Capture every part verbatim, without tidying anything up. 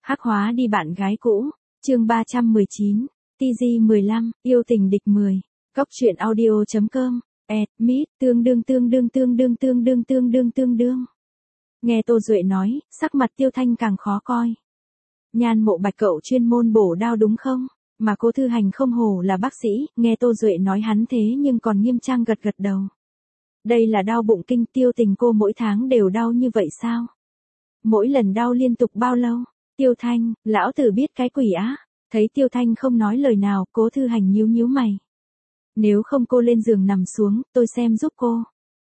Hắc hóa đi bạn gái cũ, chương ba trăm mười chín, tê giê mười lăm, yêu tình địch mười, Cóc truyện audio.com, admit, tương đương tương đương tương đương tương đương tương đương tương đương. Nghe Tô Duệ nói, sắc mặt Tiêu Thanh càng khó coi. Nhan Mộ Bạch cậu chuyên môn bổ đao đúng không? Mà Cố Thư Hành không hổ là bác sĩ, nghe Tô Duệ nói hắn thế nhưng còn nghiêm trang gật gật đầu. Đây là đau bụng kinh, Tiêu Tình cô mỗi tháng đều đau như vậy sao? Mỗi lần đau liên tục bao lâu? Tiêu Thanh, lão tử biết cái quỷ á. Thấy Tiêu Thanh không nói lời nào, Cố Thư Hành nhíu nhíu mày. Nếu không cô lên giường nằm xuống, tôi xem giúp cô.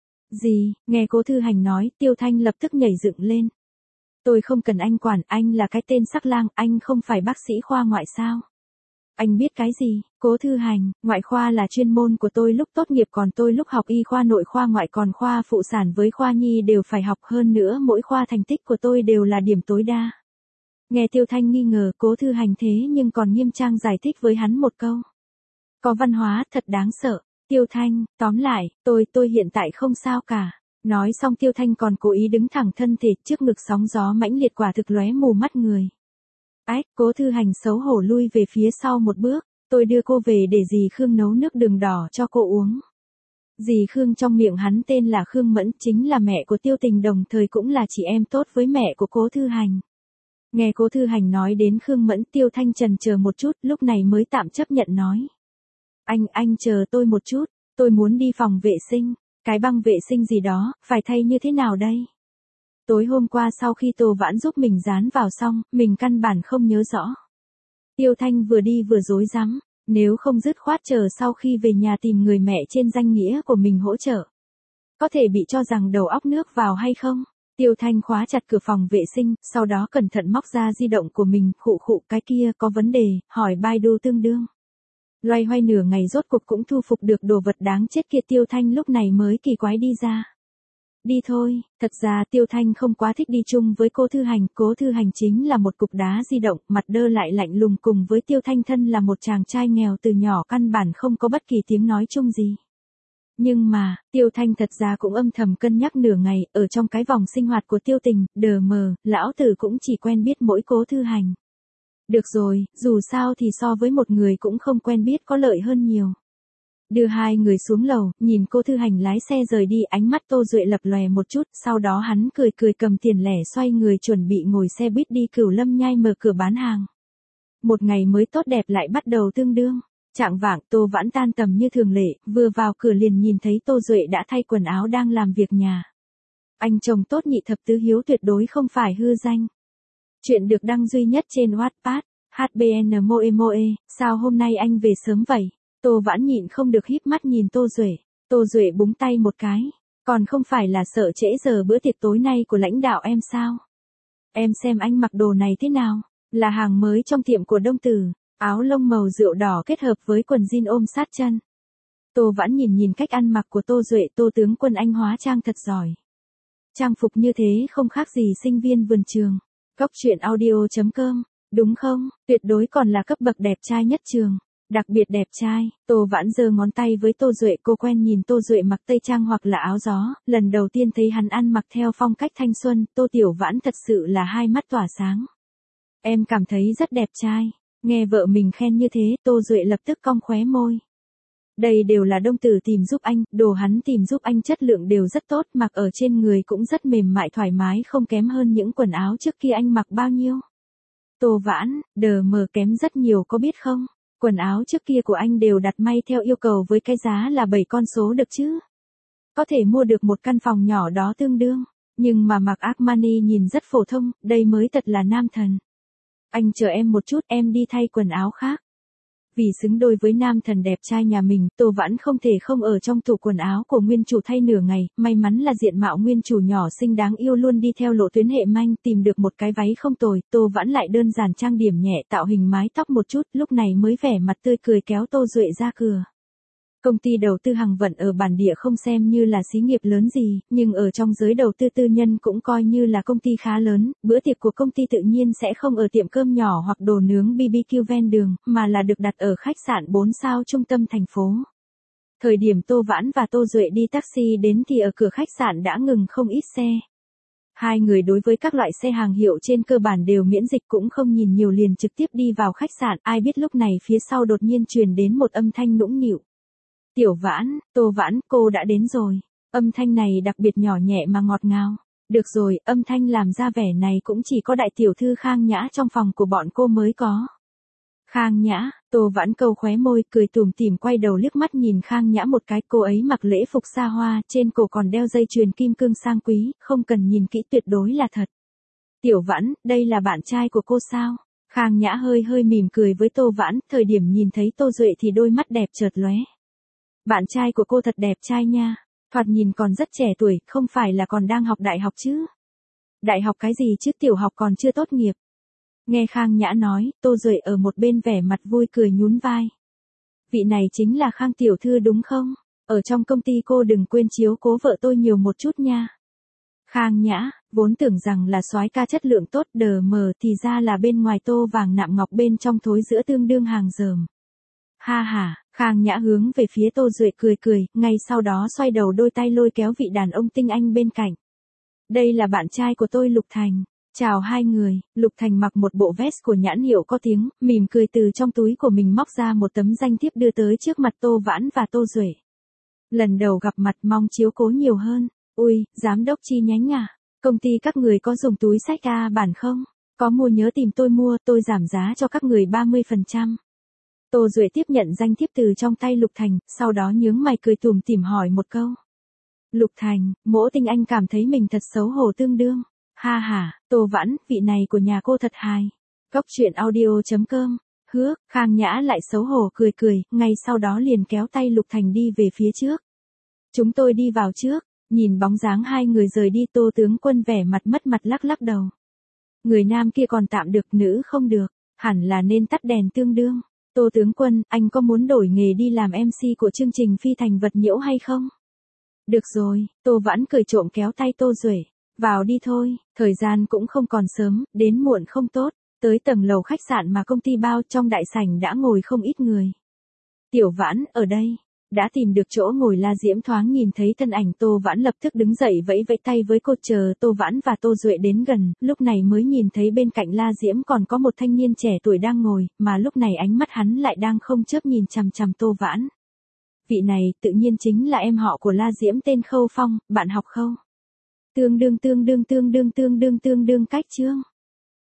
Gì, nghe Cố Thư Hành nói, Tiêu Thanh lập tức nhảy dựng lên. Tôi không cần anh quản, anh là cái tên sắc lang, anh không phải bác sĩ khoa ngoại sao? Anh biết cái gì? Cố Thư Hành, ngoại khoa là chuyên môn của tôi lúc tốt nghiệp, còn tôi lúc học y khoa nội khoa ngoại, còn khoa phụ sản với khoa nhi đều phải học, hơn nữa mỗi khoa thành tích của tôi đều là điểm tối đa. Nghe Tiêu Thanh nghi ngờ, Cố Thư Hành thế nhưng còn nghiêm trang giải thích với hắn một câu. Có văn hóa, thật đáng sợ. Tiêu Thanh, tóm lại, tôi, tôi hiện tại không sao cả. Nói xong Tiêu Thanh còn cố ý đứng thẳng thân thể, trước ngực sóng gió mãnh liệt quả thực lóe mù mắt người. Ách, Cố Thư Hành xấu hổ lui về phía sau một bước, tôi đưa cô về để dì Khương nấu nước đường đỏ cho cô uống. Dì Khương trong miệng hắn tên là Khương Mẫn, chính là mẹ của Tiêu Tình, đồng thời cũng là chị em tốt với mẹ của Cố Thư Hành. Nghe Cố Thư Hành nói đến Khương Mẫn, Tiêu Thanh chần chờ một chút, lúc này mới tạm chấp nhận nói. Anh, anh chờ tôi một chút, tôi muốn đi phòng vệ sinh, cái băng vệ sinh gì đó, phải thay như thế nào đây? Tối hôm qua sau khi Tô Vãn giúp mình dán vào xong, mình căn bản không nhớ rõ. Tiêu Thanh vừa đi vừa rối rắm, nếu không dứt khoát chờ sau khi về nhà tìm người mẹ trên danh nghĩa của mình hỗ trợ. Có thể bị cho rằng đầu óc nước vào hay không? Tiêu Thanh khóa chặt cửa phòng vệ sinh, sau đó cẩn thận móc ra di động của mình, khụ khụ cái kia có vấn đề, hỏi Baidu tương đương. Loay hoay nửa ngày rốt cuộc cũng thu phục được đồ vật đáng chết kia, Tiêu Thanh lúc này mới kỳ quái đi ra. Đi thôi, thật ra Tiêu Thanh không quá thích đi chung với Cố Thư Hành, Cố Thư Hành chính là một cục đá di động, mặt đơ lại lạnh lùng, cùng với Tiêu Thanh thân là một chàng trai nghèo từ nhỏ căn bản không có bất kỳ tiếng nói chung gì. Nhưng mà, Tiêu Thanh thật ra cũng âm thầm cân nhắc nửa ngày, ở trong cái vòng sinh hoạt của Tiêu Tình, đờ mờ, lão tử cũng chỉ quen biết mỗi Cố Thư Hành. Được rồi, dù sao thì so với một người cũng không quen biết có lợi hơn nhiều. Đưa hai người xuống lầu, nhìn Cố Thư Hành lái xe rời đi, ánh mắt Tô Duệ lập lòe một chút, sau đó hắn cười cười cầm tiền lẻ xoay người chuẩn bị ngồi xe buýt đi Cửu Lâm Nhai mở cửa bán hàng. Một ngày mới tốt đẹp lại bắt đầu tương đương. Chạng vạng, Tô Vãn tan tầm như thường lệ, vừa vào cửa liền nhìn thấy Tô Duệ đã thay quần áo đang làm việc nhà. Anh chồng tốt nhị thập tứ hiếu tuyệt đối không phải hư danh. Chuyện được đăng duy nhất trên Wattpad, hát bê en Moe Moe, sao hôm nay anh về sớm vậy? Tô Vãn nhịn không được híp mắt nhìn Tô Duệ. Tô Duệ búng tay một cái, còn không phải là sợ trễ giờ bữa tiệc tối nay của lãnh đạo em sao? Em xem anh mặc đồ này thế nào? Là hàng mới trong tiệm của Đông Tử. Áo lông màu rượu đỏ kết hợp với quần jean ôm sát chân. Tô Vãn nhìn nhìn cách ăn mặc của Tô Duệ, Tô tướng quân anh hóa trang thật giỏi. Trang phục như thế không khác gì sinh viên vườn trường. Cóc truyện audio.com, đúng không? Tuyệt đối còn là cấp bậc đẹp trai nhất trường. Đặc biệt đẹp trai. Tô Vãn giơ ngón tay với Tô Duệ, cô quen nhìn Tô Duệ mặc tây trang hoặc là áo gió, lần đầu tiên thấy hắn ăn mặc theo phong cách thanh xuân, Tô Tiểu Vãn thật sự là hai mắt tỏa sáng. Em cảm thấy rất đẹp trai. Nghe vợ mình khen như thế, Tô Duệ lập tức cong khóe môi. Đây đều là Đông Tử tìm giúp anh, đồ hắn tìm giúp anh chất lượng đều rất tốt, mặc ở trên người cũng rất mềm mại thoải mái, không kém hơn những quần áo trước kia anh mặc bao nhiêu. Tô Vãn, đờ mờ kém rất nhiều có biết không? Quần áo trước kia của anh đều đặt may theo yêu cầu với cái giá là bảy con số được chứ. Có thể mua được một căn phòng nhỏ đó tương đương, nhưng mà mặc Armani nhìn rất phổ thông, đây mới thật là nam thần. Anh chờ em một chút, em đi thay quần áo khác. Vì xứng đôi với nam thần đẹp trai nhà mình, Tô Vãn không thể không ở trong tủ quần áo của nguyên chủ thay nửa ngày, may mắn là diện mạo nguyên chủ nhỏ xinh đáng yêu luôn đi theo lộ tuyến hệ manh, tìm được một cái váy không tồi, Tô Vãn lại đơn giản trang điểm nhẹ, tạo hình mái tóc một chút, lúc này mới vẻ mặt tươi cười kéo Tô Duệ ra cửa. Công ty đầu tư hàng vận ở bản địa không xem như là xí nghiệp lớn gì, nhưng ở trong giới đầu tư tư nhân cũng coi như là công ty khá lớn, bữa tiệc của công ty tự nhiên sẽ không ở tiệm cơm nhỏ hoặc đồ nướng bê bê kiu ven đường, mà là được đặt ở khách sạn bốn sao trung tâm thành phố. Thời điểm Tô Vãn và Tô Duệ đi taxi đến thì ở cửa khách sạn đã ngừng không ít xe. Hai người đối với các loại xe hàng hiệu trên cơ bản đều miễn dịch, cũng không nhìn nhiều liền trực tiếp đi vào khách sạn. Ai biết lúc này phía sau đột nhiên truyền đến một âm thanh nũng nịu. Tiểu Vãn, Tô Vãn, cô đã đến rồi. Âm thanh này đặc biệt nhỏ nhẹ mà ngọt ngào. Được rồi, âm thanh làm ra vẻ này cũng chỉ có đại tiểu thư Khang Nhã trong phòng của bọn cô mới có. Khang Nhã, Tô Vãn câu khóe môi, cười tủm tỉm quay đầu liếc mắt nhìn Khang Nhã một cái. Cô ấy mặc lễ phục xa hoa, trên cổ còn đeo dây chuyền kim cương sang quý, không cần nhìn kỹ tuyệt đối là thật. Tiểu Vãn, đây là bạn trai của cô sao? Khang Nhã hơi hơi mỉm cười với Tô Vãn, thời điểm nhìn thấy Tô Duệ thì đôi mắt đẹp chợt lóe. Bạn trai của cô thật đẹp trai nha, thoạt nhìn còn rất trẻ tuổi, không phải là còn đang học đại học chứ? Đại học cái gì chứ, tiểu học còn chưa tốt nghiệp. Nghe Khang Nhã nói, Tô Duệ ở một bên vẻ mặt vui cười nhún vai. Vị này chính là Khang tiểu thư đúng không? Ở trong công ty cô đừng quên chiếu cố vợ tôi nhiều một chút nha. Khang Nhã, vốn tưởng rằng là soái ca chất lượng tốt đờ mờ thì ra là bên ngoài tô vàng nạm ngọc bên trong thối giữa tương đương hàng dởm. Ha ha, Khang Nhã hướng về phía Tô Duệ cười cười, ngay sau đó xoay đầu đôi tay lôi kéo vị đàn ông tinh anh bên cạnh. Đây là bạn trai của tôi Lục Thành. Chào hai người. Lục Thành mặc một bộ vest của nhãn hiệu có tiếng, mỉm cười từ trong túi của mình móc ra một tấm danh thiếp đưa tới trước mặt Tô Vãn và Tô Duệ. Lần đầu gặp mặt mong chiếu cố nhiều hơn. Ui, giám đốc chi nhánh à? Công ty các người có dùng túi xách A bản không? Có mua nhớ tìm tôi mua, tôi giảm giá cho các người ba mươi phần trăm. Tô Duệ tiếp nhận danh thiếp từ trong tay Lục Thành, sau đó nhướng mày cười tủm tỉm hỏi một câu. Lục Thành, Mỗ Tinh Anh cảm thấy mình thật xấu hổ tương đương. Ha ha, Tô Vãn, vị này của nhà cô thật hài. Góc truyện audio.com. Hứa, Khang Nhã lại xấu hổ cười cười, ngay sau đó liền kéo tay Lục Thành đi về phía trước. Chúng tôi đi vào trước, nhìn bóng dáng hai người rời đi Tô tướng quân vẻ mặt mất mặt lắc lắc đầu. Người nam kia còn tạm được, nữ không được, hẳn là nên tắt đèn tương đương. Tô tướng quân, anh có muốn đổi nghề đi làm em xê của chương trình Phi Thành Vật Nhiễu hay không? Được rồi, Tô Vãn cười trộm kéo tay Tô Duệ. Vào đi thôi, thời gian cũng không còn sớm, đến muộn không tốt. Tới tầng lầu khách sạn mà công ty bao, trong đại sảnh đã ngồi không ít người. Tiểu Vãn, ở đây. Đã tìm được chỗ ngồi La Diễm thoáng nhìn thấy thân ảnh Tô Vãn lập tức đứng dậy vẫy vẫy tay với cô, chờ Tô Vãn và Tô Duệ đến gần, lúc này mới nhìn thấy bên cạnh La Diễm còn có một thanh niên trẻ tuổi đang ngồi, mà lúc này ánh mắt hắn lại đang không chớp nhìn chằm chằm Tô Vãn. Vị này tự nhiên chính là em họ của La Diễm tên Khâu Phong, bạn học Khâu. Tương đương tương đương tương đương tương đương tương đương cách chương.